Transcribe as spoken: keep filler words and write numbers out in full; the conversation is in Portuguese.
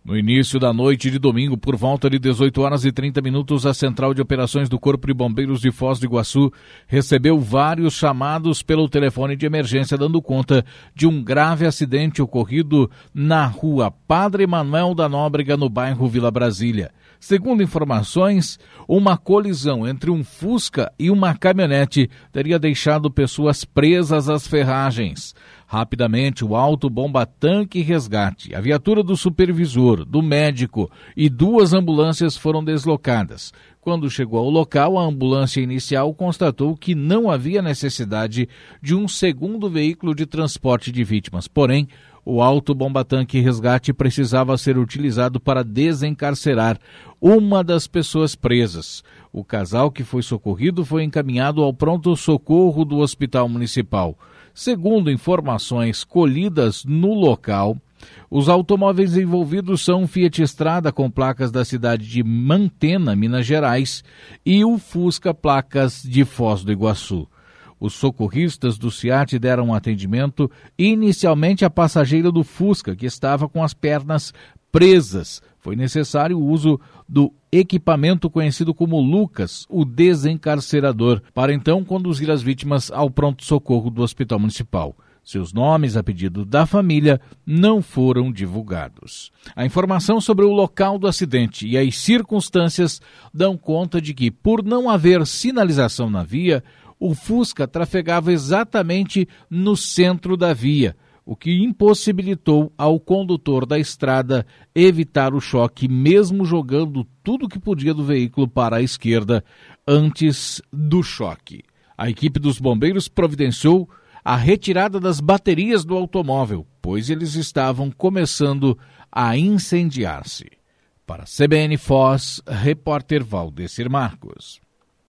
No início da noite de domingo, por volta de dezoito horas e trinta minutos, a Central de Operações do Corpo de Bombeiros de Foz do Iguaçu recebeu vários chamados pelo telefone de emergência, dando conta de um grave acidente ocorrido na rua Padre Manuel da Nóbrega, no bairro Vila Brasília. Segundo informações, uma colisão entre um Fusca e uma caminhonete teria deixado pessoas presas às ferragens. Rapidamente, o Auto Bomba Tanque Resgate, a viatura do supervisor, do médico e duas ambulâncias foram deslocadas. Quando chegou ao local, a ambulância inicial constatou que não havia necessidade de um segundo veículo de transporte de vítimas. Porém, o Auto Bomba Tanque Resgate precisava ser utilizado para desencarcerar uma das pessoas presas. O casal que foi socorrido foi encaminhado ao pronto-socorro do Hospital Municipal. Segundo informações colhidas no local, os automóveis envolvidos são um Fiat Strada com placas da cidade de Mantena, Minas Gerais, e o Fusca, placas de Foz do Iguaçu. Os socorristas do SEAT deram atendimento inicialmente à passageira do Fusca, que estava com as pernas presas. Foi necessário o uso do equipamento conhecido como Lucas, o desencarcerador, para então conduzir as vítimas ao pronto-socorro do Hospital Municipal. Seus nomes, a pedido da família, não foram divulgados. A informação sobre o local do acidente e as circunstâncias dão conta de que, por não haver sinalização na via, o Fusca trafegava exatamente no centro da via, o que impossibilitou ao condutor da estrada evitar o choque, mesmo jogando tudo que podia do veículo para a esquerda antes do choque. A equipe dos bombeiros providenciou a retirada das baterias do automóvel, pois eles estavam começando a incendiar-se. Para a C B N Foz, repórter Valdecir Marcos.